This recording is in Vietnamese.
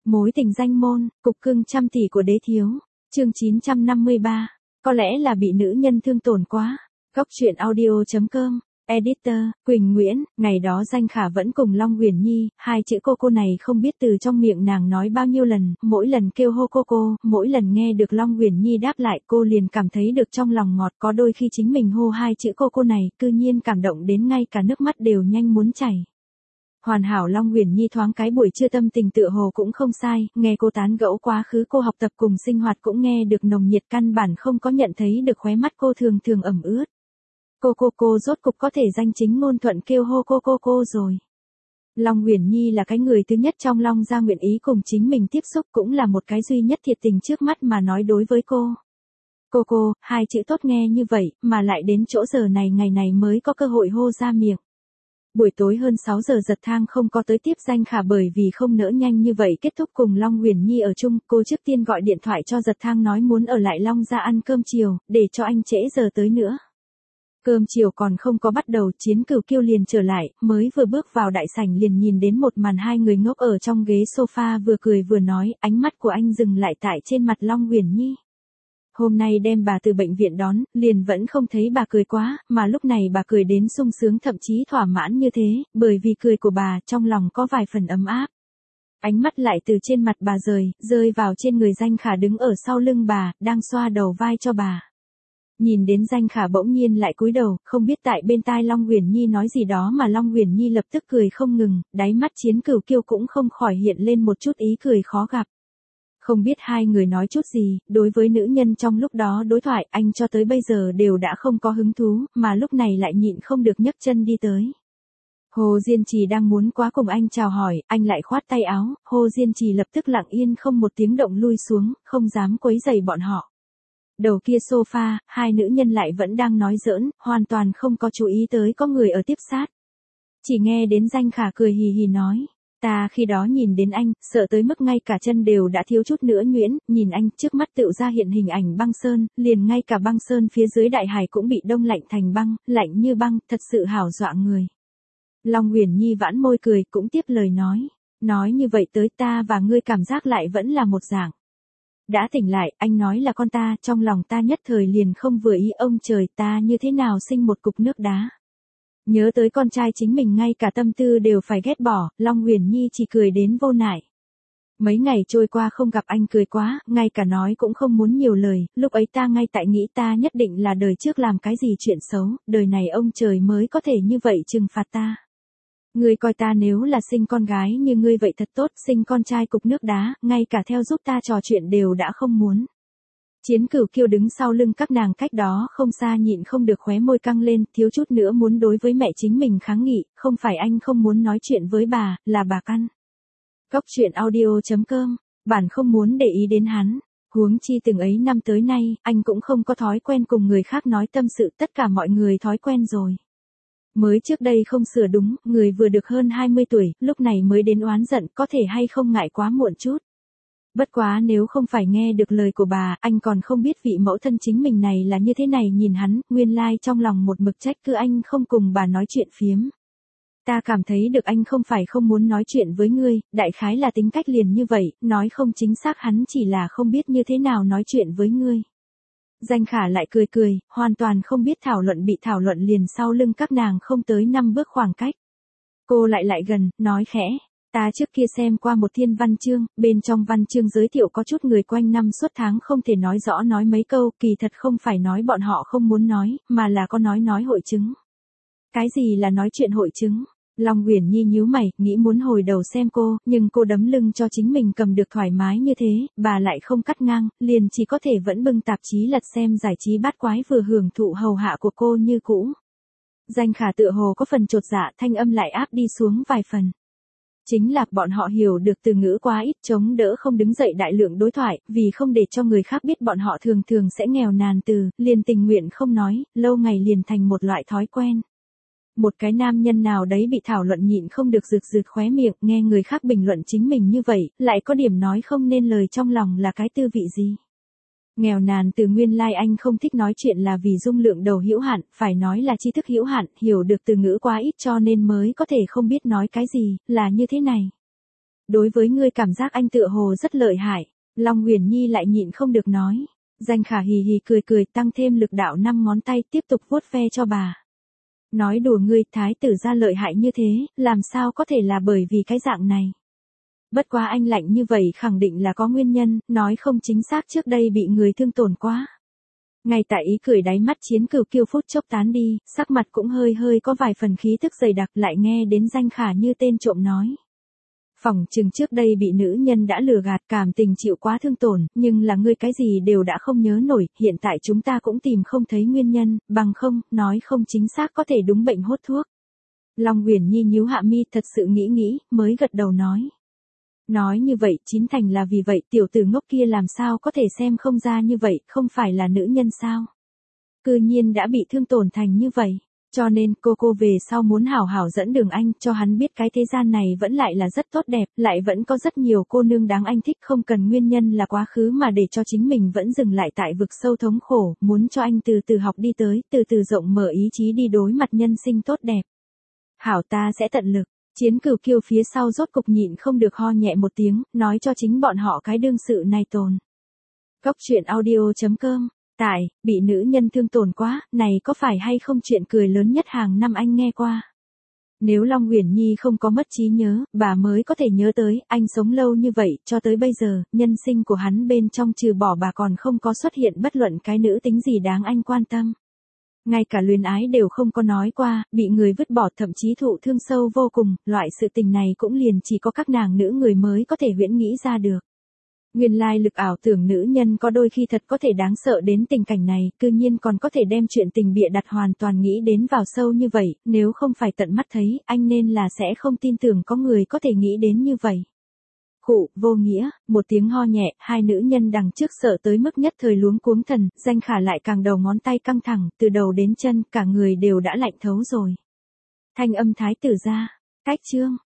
Mối tình danh môn, cục cưng trăm tỷ của đế thiếu. Chương 953. Có lẽ là bị nữ nhân thương tổn quá. Góc truyện audio.com. Editor, Quỳnh Nguyễn. Ngày đó Danh Khả vẫn cùng Long Uyển Nhi, hai chữ cô này không biết từ trong miệng nàng nói bao nhiêu lần, mỗi lần kêu hô cô, mỗi lần nghe được Long Uyển Nhi đáp lại cô liền cảm thấy được trong lòng ngọt. Có đôi khi chính mình hô hai chữ cô này, cư nhiên cảm động đến ngay cả nước mắt đều nhanh muốn chảy. Hoàn hảo Long Uyển Nhi thoáng cái buổi trưa tâm tình tựa hồ cũng không sai, nghe cô tán gẫu quá khứ cô học tập cùng sinh hoạt cũng nghe được nồng nhiệt, căn bản không có nhận thấy được khóe mắt cô thường thường ẩm ướt. Cô rốt cục có thể danh chính ngôn thuận kêu hô cô rồi. Long Uyển Nhi là cái người thứ nhất trong Long gia nguyện ý cùng chính mình tiếp xúc, cũng là một cái duy nhất thiệt tình trước mắt mà nói đối với cô. Cô, hai chữ tốt nghe như vậy, mà lại đến chỗ giờ này ngày này mới có cơ hội hô ra miệng. Buổi tối hơn 6 giờ Giật Thang không có tới tiếp Danh Khả bởi vì không nỡ nhanh như vậy kết thúc cùng Long Uyển Nhi ở chung, cô trước tiên gọi điện thoại cho Giật Thang nói muốn ở lại Long gia ăn cơm chiều, để cho anh trễ giờ tới nữa. Cơm chiều còn không có bắt đầu, Chiến Cửu Kiêu liền trở lại, mới vừa bước vào đại sảnh liền nhìn đến một màn hai người ngốc ở trong ghế sofa vừa cười vừa nói, ánh mắt của anh dừng lại tại trên mặt Long Uyển Nhi. Hôm nay đem bà từ bệnh viện đón, liền vẫn không thấy bà cười quá, mà lúc này bà cười đến sung sướng thậm chí thỏa mãn như thế, bởi vì cười của bà trong lòng có vài phần ấm áp. Ánh mắt lại từ trên mặt bà rơi vào trên người Danh Khả đứng ở sau lưng bà, đang xoa đầu vai cho bà. Nhìn đến Danh Khả bỗng nhiên lại cúi đầu, không biết tại bên tai Long Uyển Nhi nói gì đó mà Long Uyển Nhi lập tức cười không ngừng, đáy mắt Chiến Cửu Kiêu cũng không khỏi hiện lên một chút ý cười khó gặp. Không biết hai người nói chút gì, đối với nữ nhân trong lúc đó đối thoại anh cho tới bây giờ đều đã không có hứng thú, mà lúc này lại nhịn không được nhấc chân đi tới. Hồ Diên Trì đang muốn quá cùng anh chào hỏi, anh lại khoát tay áo, Hồ Diên Trì lập tức lặng yên không một tiếng động lui xuống, không dám quấy rầy bọn họ. Đầu kia sofa, hai nữ nhân lại vẫn đang nói giỡn, hoàn toàn không có chú ý tới có người ở tiếp sát. Chỉ nghe đến Danh Khả cười hì hì nói. Ta khi đó nhìn đến anh, sợ tới mức ngay cả chân đều đã thiếu chút nữa nhuyễn, nhìn anh trước mắt tựu ra hiện hình ảnh băng sơn, liền ngay cả băng sơn phía dưới đại hải cũng bị đông lạnh thành băng, lạnh như băng, thật sự hảo dọa người. Long Uyển Nhi vãn môi cười, cũng tiếp lời nói như vậy tới ta và ngươi cảm giác lại vẫn là một dạng. Đã tỉnh lại, anh nói là con ta, trong lòng ta nhất thời liền không vừa ý, ông trời, ta như thế nào sinh một cục nước đá. Nhớ tới con trai chính mình ngay cả tâm tư đều phải ghét bỏ, Long Uyển Nhi chỉ cười đến vô nại. Mấy ngày trôi qua không gặp anh cười quá, ngay cả nói cũng không muốn nhiều lời, lúc ấy ta ngay tại nghĩ ta nhất định là đời trước làm cái gì chuyện xấu, đời này ông trời mới có thể như vậy trừng phạt ta. Ngươi coi ta nếu là sinh con gái như ngươi vậy thật tốt, sinh con trai cục nước đá, ngay cả theo giúp ta trò chuyện đều đã không muốn. Chiến Cửu Kiêu đứng sau lưng các nàng cách đó không xa nhịn không được khóe môi căng lên, thiếu chút nữa muốn đối với mẹ chính mình kháng nghị, không phải anh không muốn nói chuyện với bà, là bà căn. Góc truyện audio.com, bản không muốn để ý đến hắn. Huống chi từng ấy năm tới nay, anh cũng không có thói quen cùng người khác nói tâm sự, tất cả mọi người thói quen rồi. Mới trước đây không sửa đúng, người vừa được hơn 20 tuổi, lúc này mới đến oán giận, có thể hay không ngại quá muộn chút. Bất quá nếu không phải nghe được lời của bà, anh còn không biết vị mẫu thân chính mình này là như thế này, nhìn hắn, nguyên lai trong lòng một mực trách cứ anh không cùng bà nói chuyện phiếm. Ta cảm thấy được anh không phải không muốn nói chuyện với ngươi, đại khái là tính cách liền như vậy, nói không chính xác hắn chỉ là không biết như thế nào nói chuyện với ngươi. Danh Khả lại cười, hoàn toàn không biết bị thảo luận liền sau lưng các nàng không tới 5 bước khoảng cách. Cô lại gần, nói khẽ. Ta trước kia xem qua một thiên văn chương, bên trong văn chương giới thiệu có chút người quanh năm suốt tháng không thể nói rõ nói mấy câu, kỳ thật không phải nói bọn họ không muốn nói, mà là có nói hội chứng. Cái gì là nói chuyện hội chứng? Long Uyển Nhi nhíu mày, nghĩ muốn hồi đầu xem cô, nhưng cô đấm lưng cho chính mình cầm được thoải mái như thế, bà lại không cắt ngang, liền chỉ có thể vẫn bưng tạp chí lật xem giải trí bát quái vừa hưởng thụ hầu hạ của cô như cũ. Danh Khả tựa hồ có phần chột dạ, thanh âm lại áp đi xuống vài phần. Chính là bọn họ hiểu được từ ngữ quá ít, chống đỡ không đứng dậy đại lượng đối thoại, vì không để cho người khác biết bọn họ thường thường sẽ nghèo nàn từ, liền tình nguyện không nói, lâu ngày liền thành một loại thói quen. Một cái nam nhân nào đấy bị thảo luận nhịn không được rực khóe miệng, nghe người khác bình luận chính mình như vậy, lại có điểm nói không nên lời trong lòng là cái tư vị gì. Nghèo nàn từ nguyên lai anh không thích nói chuyện là vì dung lượng đầu hữu hạn, phải nói là tri thức hữu hạn, hiểu được từ ngữ quá ít cho nên mới có thể không biết nói cái gì, là như thế này. đối với ngươi cảm giác anh tựa hồ rất lợi hại. Long Uyển Nhi lại nhịn không được nói. Danh Khả hì hì cười cười tăng thêm lực đạo 5 ngón tay tiếp tục vuốt ve cho bà. Nói đùa ngươi, thái tử gia lợi hại như thế, làm sao có thể là bởi vì cái dạng này. Bất quá anh lạnh như vậy khẳng định là có nguyên nhân, nói không chính xác trước đây bị người thương tổn quá. Ngay tại ý cười đáy mắt Chiến Cửu Kiêu phút chốc tán đi, sắc mặt cũng hơi hơi có vài phần khí tức dày đặc, lại nghe đến Danh Khả như tên trộm nói. Phỏng chừng trước đây bị nữ nhân đã lừa gạt, cảm tình chịu quá thương tổn, nhưng là ngươi cái gì đều đã không nhớ nổi, hiện tại chúng ta cũng tìm không thấy nguyên nhân, bằng không, nói không chính xác có thể đúng bệnh hốt thuốc. Long Uyển Nhi nhíu hạ mi thật sự nghĩ, mới gật đầu nói. Nói như vậy, chín thành là vì vậy, tiểu tử ngốc kia làm sao có thể xem không ra như vậy, không phải là nữ nhân sao? Cư nhiên đã bị thương tổn thành như vậy. Cho nên cô về sau muốn hảo hảo dẫn đường anh, cho hắn biết cái thế gian này vẫn lại là rất tốt đẹp, lại vẫn có rất nhiều cô nương đáng anh thích, không cần nguyên nhân là quá khứ mà để cho chính mình vẫn dừng lại tại vực sâu thống khổ, muốn cho anh từ từ học đi tới, từ từ rộng mở ý chí đi đối mặt nhân sinh tốt đẹp. Hảo, ta sẽ tận lực. Chiến Cửu Kiêu phía sau rốt cục nhịn không được ho nhẹ một tiếng, nói cho chính bọn họ cái đương sự này tồn. Góc truyện audio.com. Tại, bị nữ nhân thương tổn quá, này có phải hay không chuyện cười lớn nhất hàng năm anh nghe qua. Nếu Long Uyển Nhi không có mất trí nhớ, bà mới có thể nhớ tới, anh sống lâu như vậy, cho tới bây giờ, nhân sinh của hắn bên trong trừ bỏ bà còn không có xuất hiện bất luận cái nữ tính gì đáng anh quan tâm. Ngay cả luyến ái đều không có nói qua, bị người vứt bỏ thậm chí thụ thương sâu vô cùng, loại sự tình này cũng liền chỉ có các nàng nữ người mới có thể huyễn nghĩ ra được. Nguyên lai lực ảo tưởng nữ nhân có đôi khi thật có thể đáng sợ đến tình cảnh này, cư nhiên còn có thể đem chuyện tình bịa đặt hoàn toàn nghĩ đến vào sâu như vậy, nếu không phải tận mắt thấy, anh nên là sẽ không tin tưởng có người có thể nghĩ đến như vậy. Khụ, vô nghĩa, một tiếng ho nhẹ, hai nữ nhân đằng trước sợ tới mức nhất thời luống cuống thần, Danh Khả lại càng đầu ngón tay căng thẳng, từ đầu đến chân, cả người đều đã lạnh thấu rồi. Thanh âm thái tử ra, cách chương.